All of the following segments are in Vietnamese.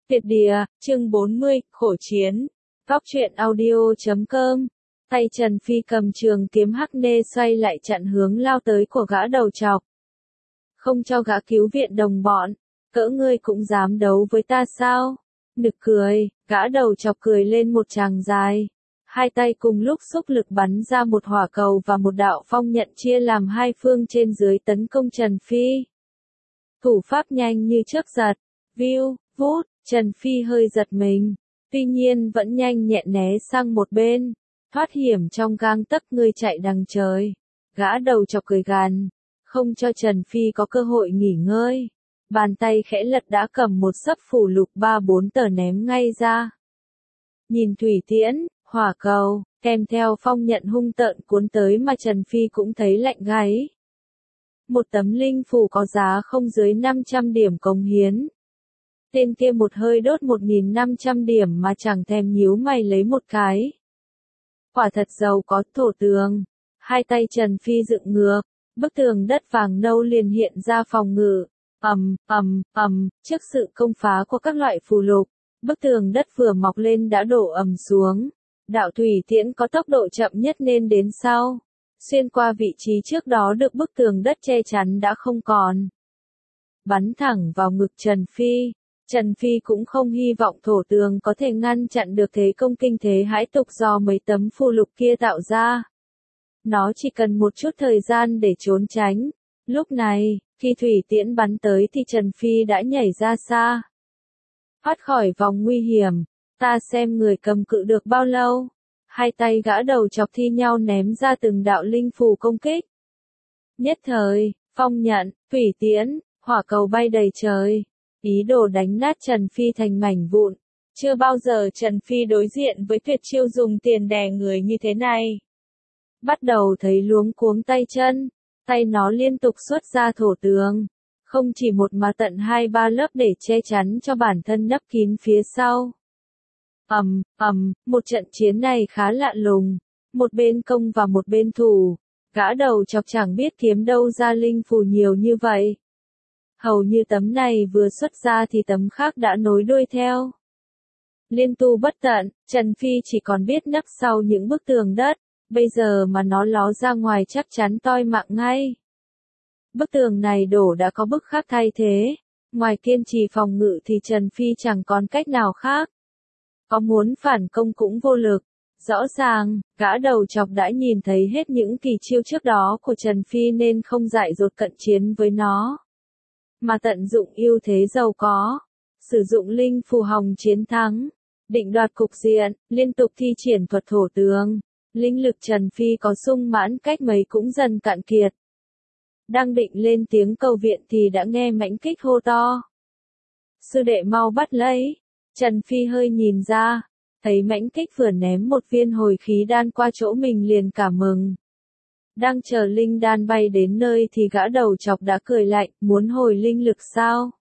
Tuyệt địa, chương 40, khổ chiến. Góc truyện audio.com. Tay Trần Phi cầm trường kiếm hắc nê xoay lại chặn hướng lao tới của gã đầu trọc. Không cho gã cứu viện đồng bọn, cỡ ngươi cũng dám đấu với ta sao? Nực cười, gã đầu chọc cười lên một tràng dài. Hai tay cùng lúc xúc lực bắn ra một hỏa cầu và một đạo phong nhận chia làm hai phương trên dưới tấn công Trần Phi. Thủ pháp nhanh như chớp giật, viu, vút, Trần Phi hơi giật mình, tuy nhiên vẫn nhanh nhẹn né sang một bên, thoát hiểm trong gang tấc ngươi chạy đằng trời. Gã đầu chọc cười gằn, không cho Trần Phi có cơ hội nghỉ ngơi. Bàn tay khẽ lật đã cầm một xấp phủ lục 3-4 tờ ném ngay ra. Nhìn thủy tiễn, hỏa cầu, kèm theo phong nhận hung tợn cuốn tới mà Trần Phi cũng thấy lạnh gáy. Một tấm linh phù có giá không dưới 500 điểm cống hiến. Tên kia một hơi đốt 1.500 điểm mà chẳng thèm nhíu mày lấy một cái. Quả thật giàu có thổ tường. Hai tay Trần Phi dựng ngược, bức tường đất vàng nâu liền hiện ra phòng ngự. Trước sự công phá của các loại phù lục, bức tường đất vừa mọc lên đã đổ ầm xuống. Đạo thủy tiễn có tốc độ chậm nhất nên đến sau. Xuyên qua vị trí trước đó được bức tường đất che chắn đã không còn. Bắn thẳng vào ngực Trần Phi. Trần Phi cũng không hy vọng thổ tường có thể ngăn chặn được thế công kinh thế hãi tục do mấy tấm phù lục kia tạo ra. Nó chỉ cần một chút thời gian để trốn tránh. Lúc này, khi thủy tiễn bắn tới thì Trần Phi đã nhảy ra xa. Thoát khỏi vòng nguy hiểm, ta xem người cầm cự được bao lâu. Hai tay gã đầu chọc thi nhau ném ra từng đạo linh phù công kích. Nhất thời, phong nhận, thủy tiễn, hỏa cầu bay đầy trời. Ý đồ đánh nát Trần Phi thành mảnh vụn. Chưa bao giờ Trần Phi đối diện với tuyệt chiêu dùng tiền đè người như thế này. Bắt đầu thấy luống cuống tay chân, tay nó liên tục xuất ra thổ tường. Không chỉ một mà tận 2-3 lớp để che chắn cho bản thân nấp kín phía sau. Một trận chiến này khá lạ lùng. Một bên công và một bên thủ. Gã đầu chọc chẳng biết kiếm đâu ra linh phù nhiều như vậy. Hầu như tấm này vừa xuất ra thì tấm khác đã nối đuôi theo. Liên tu bất tận, Trần Phi chỉ còn biết nấp sau những bức tường đất, bây giờ mà nó ló ra ngoài chắc chắn toi mạng ngay. Bức tường này đổ đã có bức khác thay thế, ngoài kiên trì phòng ngự thì Trần Phi chẳng còn cách nào khác. Có muốn phản công cũng vô lực. Rõ ràng, gã đầu chọc đã nhìn thấy hết những kỳ chiêu trước đó của Trần Phi nên không dại dột cận chiến với nó. Mà tận dụng ưu thế giàu có, sử dụng linh phù hồng chiến thắng, định đoạt cục diện, liên tục thi triển thuật thổ tường, linh lực Trần Phi có sung mãn cách mấy cũng dần cạn kiệt. Đang định lên tiếng cầu viện thì đã nghe mãnh kích hô to. Sư đệ mau bắt lấy, Trần Phi hơi nhìn ra, thấy mãnh kích vừa ném một viên hồi khí đan qua chỗ mình liền cả mừng. Đang chờ linh đan bay đến nơi thì gã đầu chọc đã cười lạnh, muốn hồi linh lực sao?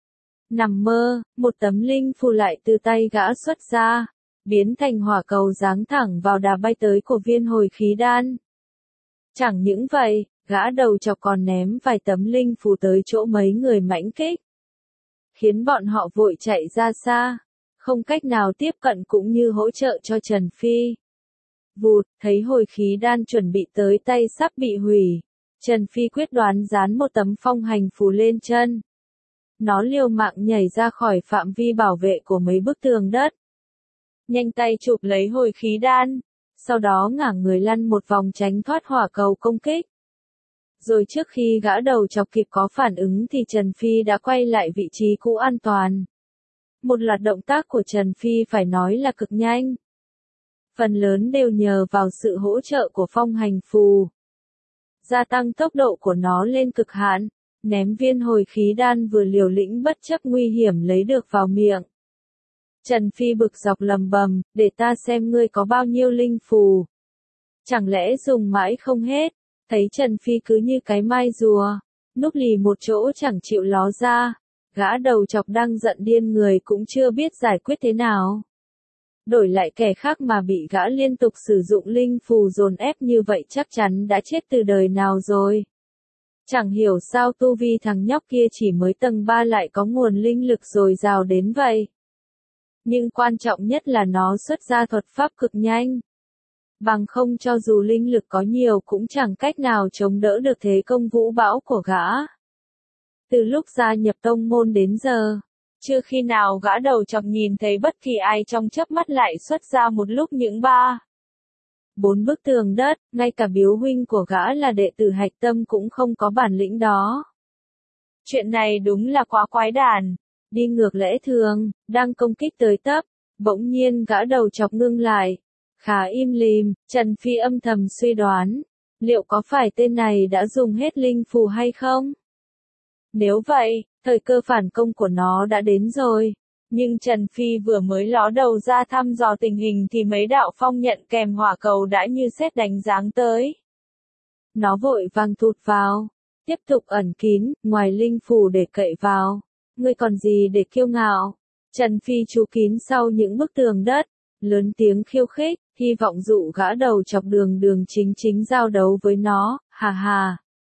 Nằm mơ, một tấm linh phù lại từ tay gã xuất ra, biến thành hỏa cầu giáng thẳng vào đà bay tới của viên hồi khí đan. Chẳng những vậy, gã đầu chọc còn ném vài tấm linh phù tới chỗ mấy người mãnh kích, khiến bọn họ vội chạy ra xa, không cách nào tiếp cận cũng như hỗ trợ cho Trần Phi. Vụt, thấy hồi khí đan chuẩn bị tới tay sắp bị hủy. Trần Phi quyết đoán dán một tấm phong hành phù lên chân. Nó liều mạng nhảy ra khỏi phạm vi bảo vệ của mấy bức tường đất. Nhanh tay chụp lấy hồi khí đan. Sau đó ngả người lăn một vòng tránh thoát hỏa cầu công kích. Rồi trước khi gã đầu chọc kịp có phản ứng thì Trần Phi đã quay lại vị trí cũ an toàn. Một loạt động tác của Trần Phi phải nói là cực nhanh. Phần lớn đều nhờ vào sự hỗ trợ của phong hành phù. Gia tăng tốc độ của nó lên cực hạn, ném viên hồi khí đan vừa liều lĩnh bất chấp nguy hiểm lấy được vào miệng. Trần Phi bực dọc lầm bầm, để ta xem ngươi có bao nhiêu linh phù. Chẳng lẽ dùng mãi không hết, thấy Trần Phi cứ như cái mai rùa, núp lì một chỗ chẳng chịu ló ra, gã đầu chọc đang giận điên người cũng chưa biết giải quyết thế nào. Đổi lại kẻ khác mà bị gã liên tục sử dụng linh phù dồn ép như vậy chắc chắn đã chết từ đời nào rồi. Chẳng hiểu sao tu vi thằng nhóc kia chỉ mới tầng 3 lại có nguồn linh lực dồi dào đến vậy. nhưng quan trọng nhất là nó xuất ra thuật pháp cực nhanh. Bằng không cho dù linh lực có nhiều cũng chẳng cách nào chống đỡ được thế công vũ bão của gã. Từ lúc gia nhập tông môn đến giờ, chưa khi nào gã đầu chọc nhìn thấy bất kỳ ai trong chớp mắt lại xuất ra một lúc những 4 bức tường đất, ngay cả Biếu huynh của gã là đệ tử Hạch Tâm cũng không có bản lĩnh đó. Chuyện này đúng là quá quái đản, đi ngược lẽ thường, đang công kích tới tấp, bỗng nhiên gã đầu chọc ngưng lại, khá im lìm, Trần Phi âm thầm suy đoán, liệu có phải tên này đã dùng hết linh phù hay không? Nếu vậy, thời cơ phản công của nó đã đến rồi. Nhưng Trần Phi vừa mới ló đầu ra thăm dò tình hình thì mấy đạo phong nhận kèm hỏa cầu đã như sét đánh giáng tới. Nó vội vàng thụt vào, tiếp tục ẩn kín, ngoài linh phù để cậy vào. Ngươi còn gì để kiêu ngạo? Trần Phi trú kín sau những bức tường đất, lớn tiếng khiêu khích, hy vọng dụ gã đầu chọc Đường Đường chính giao đấu với nó, hà hà.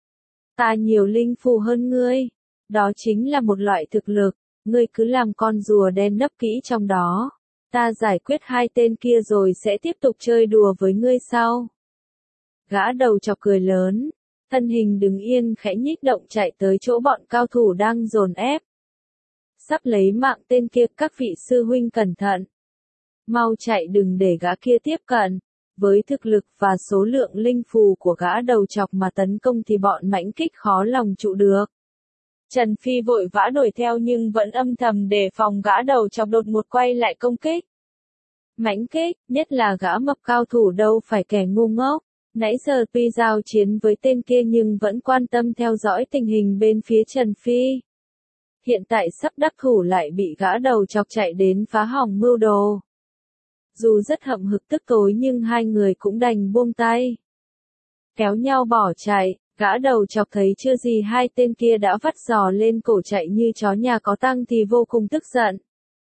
Ta nhiều linh phù hơn ngươi, đó chính là một loại thực lực. Ngươi cứ làm con rùa đen nấp kỹ trong đó. Ta giải quyết 2 tên kia rồi sẽ tiếp tục chơi đùa với ngươi sau. Gã đầu chọc cười lớn, thân hình đứng yên khẽ nhích động chạy tới chỗ bọn cao thủ đang dồn ép. Sắp lấy mạng tên kia, các vị sư huynh cẩn thận. Mau chạy đừng để gã kia tiếp cận. Với thực lực và số lượng linh phù của gã đầu chọc mà tấn công thì bọn mãnh kích khó lòng trụ được. Trần Phi vội vã đuổi theo nhưng vẫn âm thầm đề phòng gã đầu chọc đột ngột quay lại công kích. Mãnh kích, nhất là gã mập cao thủ đâu phải kẻ ngu ngốc. Nãy giờ tuy giao chiến với tên kia nhưng vẫn quan tâm theo dõi tình hình bên phía Trần Phi. Hiện tại sắp đắc thủ lại bị gã đầu chọc chạy đến phá hỏng mưu đồ. Dù rất hậm hực tức tối nhưng hai người cũng đành buông tay. Kéo nhau bỏ chạy. Gã đầu chọc thấy chưa gì 2 tên kia đã vắt giò lên cổ chạy như chó nhà có tăng thì vô cùng tức giận.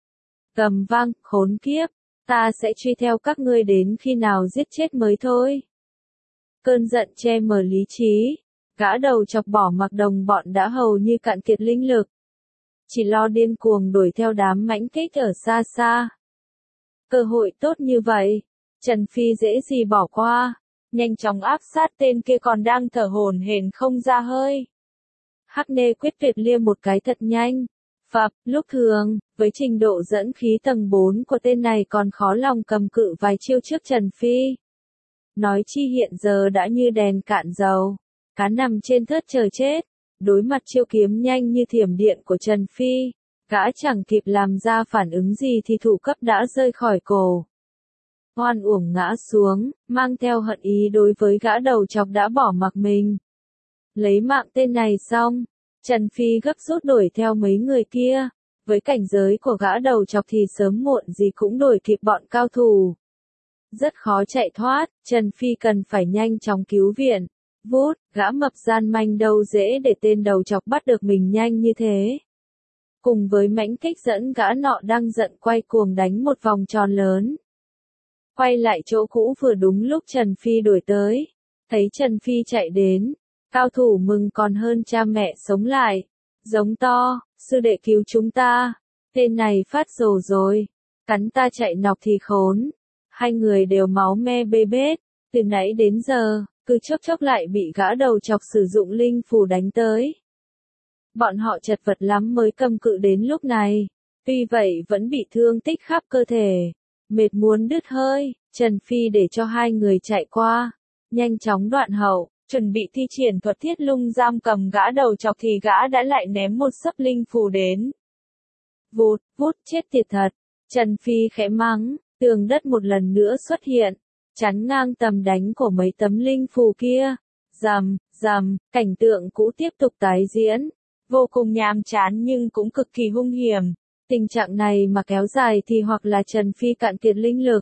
Gầm vang, khốn kiếp, ta sẽ truy theo các ngươi đến khi nào giết chết mới thôi. Cơn giận che mờ lý trí, gã đầu chọc bỏ mặc đồng bọn đã hầu như cạn kiệt linh lực. Chỉ lo điên cuồng đuổi theo đám mãnh kích ở xa xa. Cơ hội tốt như vậy, Trần Phi dễ gì bỏ qua. Nhanh chóng áp sát tên kia còn đang thở hổn hển không ra hơi. Hắc Nê quyết tuyệt liêm một cái thật nhanh. Phập, lúc thường, với trình độ dẫn khí tầng 4 của tên này còn khó lòng cầm cự vài chiêu trước Trần Phi. Nói chi hiện giờ đã như đèn cạn dầu. Cá nằm trên thớt chờ chết. Đối mặt chiêu kiếm nhanh như thiểm điện của Trần Phi. Gã chẳng kịp làm ra phản ứng gì thì thủ cấp đã rơi khỏi cổ. Oan uổng ngã xuống, mang theo hận ý đối với gã đầu chọc đã bỏ mặc mình. Lấy mạng tên này xong, Trần Phi gấp rút đuổi theo mấy người kia. Với cảnh giới của gã đầu chọc thì sớm muộn gì cũng đuổi kịp bọn cao thủ. Rất khó chạy thoát, Trần Phi cần phải nhanh chóng cứu viện. Vút, gã mập gian manh đâu dễ để tên đầu chọc bắt được mình nhanh như thế. Cùng với mãnh kích dẫn gã nọ đang giận quay cuồng đánh một vòng tròn lớn. Quay lại chỗ cũ vừa đúng lúc Trần Phi đuổi tới. Thấy Trần Phi chạy đến. Cao thủ mừng còn hơn cha mẹ sống lại. Giống to, sư đệ cứu chúng ta. Tên này phát rồ rồi. Cắn ta chạy nọc thì khốn. Hai người đều máu me bê bết. Từ nãy đến giờ, cứ chốc chốc lại bị gã đầu chọc sử dụng linh phù đánh tới. Bọn họ chật vật lắm mới cầm cự đến lúc này. Tuy vậy vẫn bị thương tích khắp cơ thể. Mệt muốn đứt hơi, Trần Phi để cho hai người chạy qua. Nhanh chóng đoạn hậu, chuẩn bị thi triển thuật thiết lung giam cầm gã đầu chọc thì gã đã lại ném một sấp linh phù đến. Vụt, vút chết tiệt thật. Trần Phi khẽ mắng, tường đất một lần nữa xuất hiện. Chắn ngang tầm đánh của mấy tấm linh phù kia. Rầm, rầm, cảnh tượng cũ tiếp tục tái diễn. Vô cùng nhàm chán nhưng cũng cực kỳ hung hiểm. Tình trạng này mà kéo dài thì hoặc là Trần Phi cạn kiệt linh lực.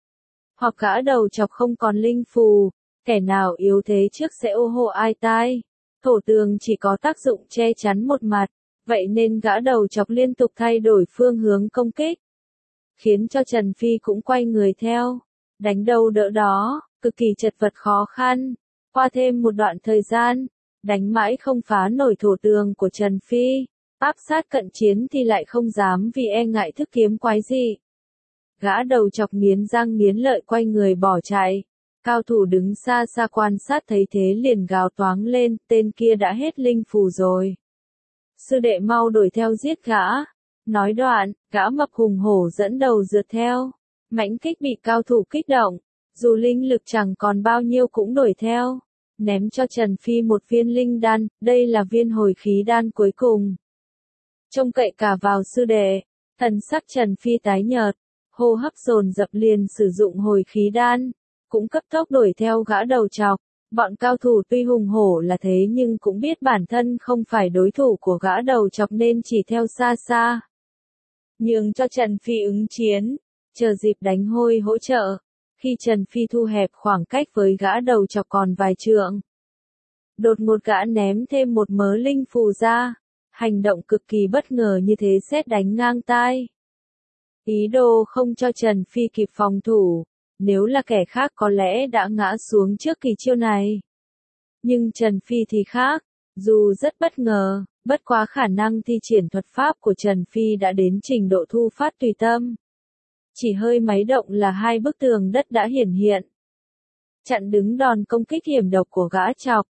Hoặc gã đầu chọc không còn linh phù. Kẻ nào yếu thế trước sẽ ô hô ai tai. Thổ tường chỉ có tác dụng che chắn một mặt. Vậy nên gã đầu chọc liên tục thay đổi phương hướng công kích. Khiến cho Trần Phi cũng quay người theo. Đánh đâu đỡ đó, cực kỳ chật vật khó khăn. Qua thêm một đoạn thời gian, đánh mãi không phá nổi thổ tường của Trần Phi. Áp sát cận chiến thì lại không dám vì e ngại thức kiếm quái dị. Gã đầu chọc nghiến răng nghiến lợi quay người bỏ chạy. Cao thủ đứng xa xa quan sát thấy thế liền gào toáng lên, tên kia đã hết linh phù rồi. Sư đệ mau đuổi theo giết gã. Nói đoạn, gã mập hùng hổ dẫn đầu rượt theo. Mãnh Kích bị cao thủ kích động, dù linh lực chẳng còn bao nhiêu cũng đuổi theo. Ném cho Trần Phi một viên linh đan, đây là viên hồi khí đan cuối cùng. Trông cậy cả vào sư đệ, thần sắc Trần Phi tái nhợt, hô hấp dồn dập liền sử dụng hồi khí đan, cũng cấp tốc đuổi theo gã đầu trọc. Bọn cao thủ tuy hùng hổ là thế nhưng cũng biết bản thân không phải đối thủ của gã đầu trọc nên chỉ theo xa xa. Nhường cho Trần Phi ứng chiến, chờ dịp đánh hôi hỗ trợ. Khi Trần Phi thu hẹp khoảng cách với gã đầu chọc còn vài trượng, đột ngột gã ném thêm một mớ linh phù ra. Hành động cực kỳ bất ngờ như thế sét đánh ngang tai. Ý đồ không cho Trần Phi kịp phòng thủ, nếu là kẻ khác có lẽ đã ngã xuống trước kỳ chiêu này. Nhưng Trần Phi thì khác, dù rất bất ngờ, bất quá khả năng thi triển thuật pháp của Trần Phi đã đến trình độ thu phát tùy tâm. Chỉ hơi máy động là hai bức tường đất đã hiển hiện. Chặn đứng đòn công kích hiểm độc của gã chọc,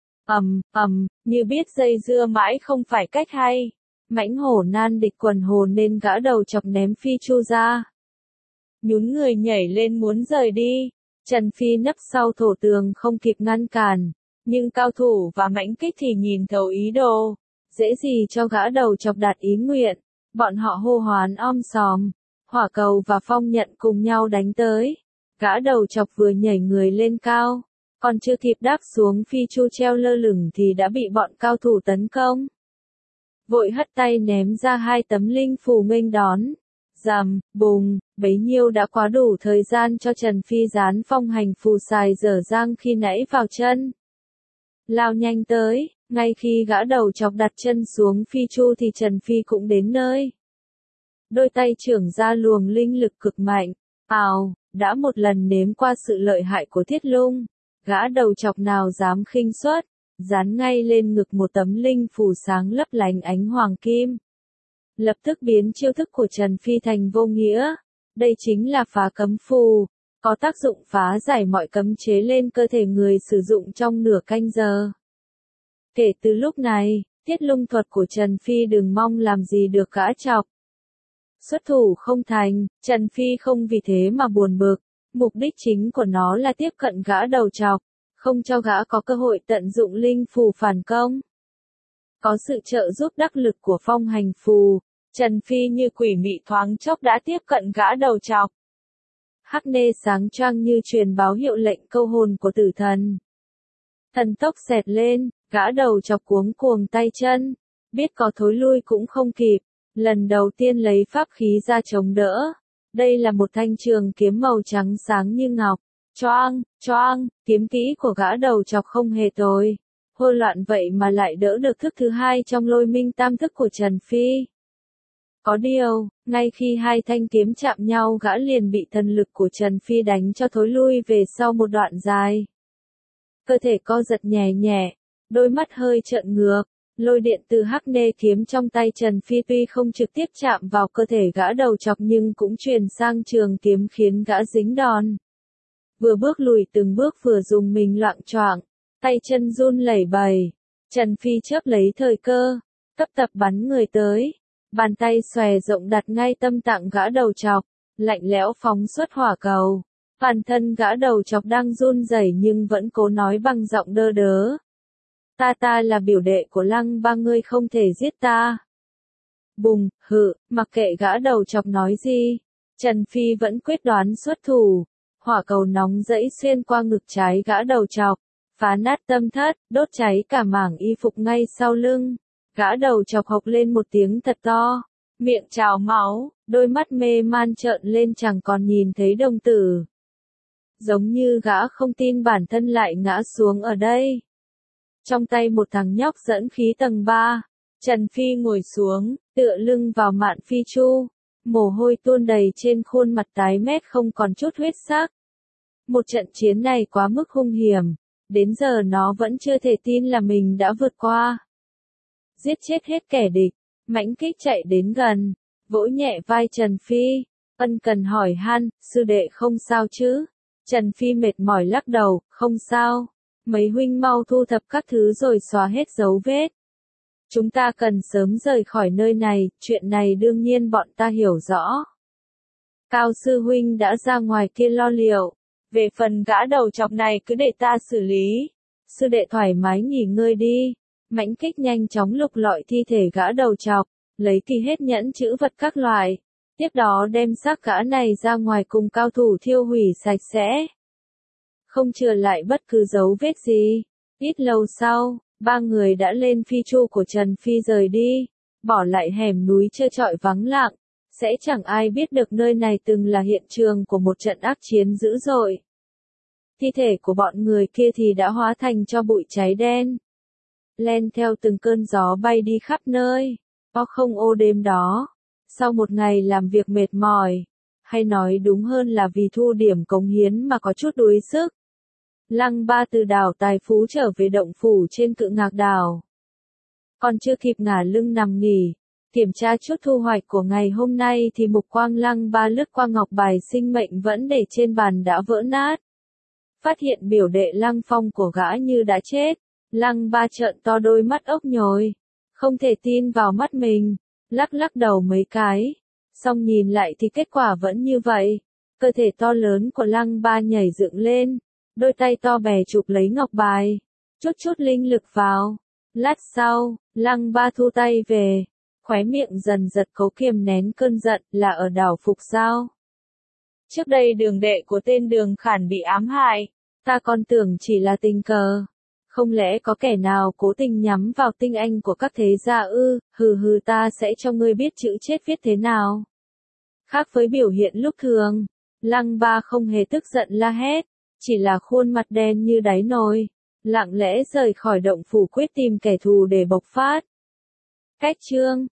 như biết dây dưa mãi không phải cách hay. Mãnh hổ nan địch quần hồn nên gã đầu chọc ném phi chu ra. Nhún người nhảy lên muốn rời đi. Trần Phi nấp sau thổ tường không kịp ngăn cản. Nhưng cao thủ và Mãnh Kích thì nhìn thấu ý đồ. Dễ gì cho gã đầu chọc đạt ý nguyện. Bọn họ hô hoán om sòm. Hỏa cầu và phong nhận cùng nhau đánh tới. Gã đầu chọc vừa nhảy người lên cao, còn chưa kịp đáp xuống phi chu treo lơ lửng thì đã bị bọn cao thủ tấn công. Vội hất tay ném ra hai tấm linh phù nghênh đón. Rầm, bùng, bấy nhiêu đã quá đủ thời gian cho Trần Phi dán phong hành phù xài dở dang khi nãy vào chân. Lao nhanh tới, ngay khi gã đầu chọc đặt chân xuống phi chu thì Trần Phi cũng đến nơi. Đôi tay trưởng ra luồng linh lực cực mạnh, đã một lần nếm qua sự lợi hại của Thiết Lung, gã đầu chọc nào dám khinh suất, dán ngay lên ngực một tấm linh phù sáng lấp lánh ánh hoàng kim. Lập tức biến chiêu thức của Trần Phi thành vô nghĩa, đây chính là phá cấm phù, có tác dụng phá giải mọi cấm chế lên cơ thể người sử dụng trong nửa canh giờ. Kể từ lúc này, Thiết Lung thuật của Trần Phi đừng mong làm gì được gã chọc. Xuất thủ không thành, Trần Phi không vì thế mà buồn bực, mục đích chính của nó là tiếp cận gã đầu chọc, không cho gã có cơ hội tận dụng linh phù phản công. Có sự trợ giúp đắc lực của phong hành phù, Trần Phi như quỷ mị thoáng chốc đã tiếp cận gã đầu chọc. Hắc nê sáng choang như truyền báo hiệu lệnh câu hồn của tử thần. Thần tốc xẹt lên, gã đầu chọc cuống cuồng tay chân, biết có thối lui cũng không kịp. Lần đầu tiên lấy pháp khí ra chống đỡ. Đây là một thanh trường kiếm màu trắng sáng như ngọc. Choang, kiếm kỹ của gã đầu chọc không hề tồi. Hôi loạn vậy mà lại đỡ được thức thứ hai trong lôi minh tam thức của Trần Phi. Có điều, ngay khi hai thanh kiếm chạm nhau gã liền bị thần lực của Trần Phi đánh cho thối lui về sau một đoạn dài. Cơ thể co giật nhẹ nhẹ, đôi mắt hơi trợn ngược. Lôi điện từ hắc nê kiếm trong tay Trần Phi tuy không trực tiếp chạm vào cơ thể gã đầu chọc nhưng cũng truyền sang trường kiếm khiến gã dính đòn. Vừa bước lùi từng bước vừa dùng mình loạng choạng, tay chân run lẩy bẩy. Trần Phi chớp lấy thời cơ, cấp tập bắn người tới. Bàn tay xòe rộng đặt ngay tâm tạng gã đầu chọc, lạnh lẽo phóng xuất hỏa cầu. Bản thân gã đầu chọc đang run rẩy nhưng vẫn cố nói bằng giọng đơ đớ. Ta là biểu đệ của Lăng Ba, ngươi không thể giết ta. Bùng, mặc kệ gã đầu chọc nói gì, Trần Phi vẫn quyết đoán xuất thủ. Hỏa cầu nóng rẫy xuyên qua ngực trái gã đầu chọc, phá nát tâm thất, đốt cháy cả mảng y phục ngay sau lưng. Gã đầu chọc hộc lên một tiếng thật to, miệng trào máu, đôi mắt mê man trợn lên chẳng còn nhìn thấy đồng tử. Giống như gã không tin bản thân lại ngã xuống ở đây. Trong tay một thằng nhóc dẫn khí tầng 3, Trần Phi ngồi xuống, tựa lưng vào mạn phi chu, mồ hôi tuôn đầy trên khuôn mặt tái mét không còn chút huyết sắc. Một trận chiến này quá mức hung hiểm, đến giờ nó vẫn chưa thể tin là mình đã vượt qua. Giết chết hết kẻ địch, Mãnh Kích chạy đến gần, vỗ nhẹ vai Trần Phi, Ân Cần hỏi han, sư đệ không sao chứ? Trần Phi mệt mỏi lắc đầu, không sao. Mấy huynh mau thu thập các thứ rồi xóa hết dấu vết. Chúng ta cần sớm rời khỏi nơi này, chuyện này đương nhiên bọn ta hiểu rõ. Cao sư huynh đã ra ngoài kia lo liệu. Về phần gã đầu chọc này cứ để ta xử lý. Sư đệ thoải mái nghỉ ngơi đi. Mãnh Kích nhanh chóng lục lọi thi thể gã đầu chọc, lấy kỳ hết nhẫn chữ vật các loại. Tiếp đó đem xác gã này ra ngoài cùng cao thủ thiêu hủy sạch sẽ. Không chừa lại bất cứ dấu vết gì. Ít lâu sau, ba người đã lên phi chu của Trần Phi rời đi, bỏ lại hẻm núi trơ trọi vắng lặng. Sẽ chẳng ai biết được nơi này từng là hiện trường của một trận ác chiến dữ dội. Thi thể của bọn người kia thì đã hóa thành tro bụi cháy đen. Len theo từng cơn gió bay đi khắp nơi. Không ô đêm đó. Sau một ngày làm việc mệt mỏi, hay nói đúng hơn là vì thu điểm cống hiến mà có chút đuối sức. Lăng Ba từ đảo Tài Phú trở về động phủ trên Cự Ngạc đảo. Còn chưa kịp ngả lưng nằm nghỉ, kiểm tra chút thu hoạch của ngày hôm nay thì mục quang Lăng Ba lướt qua ngọc bài sinh mệnh vẫn để trên bàn đã vỡ nát. Phát hiện biểu đệ Lăng Phong của gã như đã chết, Lăng Ba trợn to đôi mắt ốc nhồi, không thể tin vào mắt mình, lắc lắc đầu mấy cái, xong nhìn lại thì kết quả vẫn như vậy. Cơ thể to lớn của Lăng Ba nhảy dựng lên, đôi tay to bè chụp lấy ngọc bài, chút chút linh lực vào. Lát sau, Lăng Ba thu tay về, khóe miệng dần giật cố kiềm nén cơn giận, là ở đảo Phục sao? Trước đây đường đệ của tên Đường Khản bị ám hại, ta còn tưởng chỉ là tình cờ. Không lẽ có kẻ nào cố tình nhắm vào tinh anh của các thế gia ư? Hừ, ta sẽ cho ngươi biết chữ chết viết thế nào. Khác với biểu hiện lúc thường, Lăng Ba không hề tức giận la hét, chỉ là khuôn mặt đen như đáy nồi, lặng lẽ rời khỏi động phủ quyết tìm kẻ thù để bộc phát. Cách chương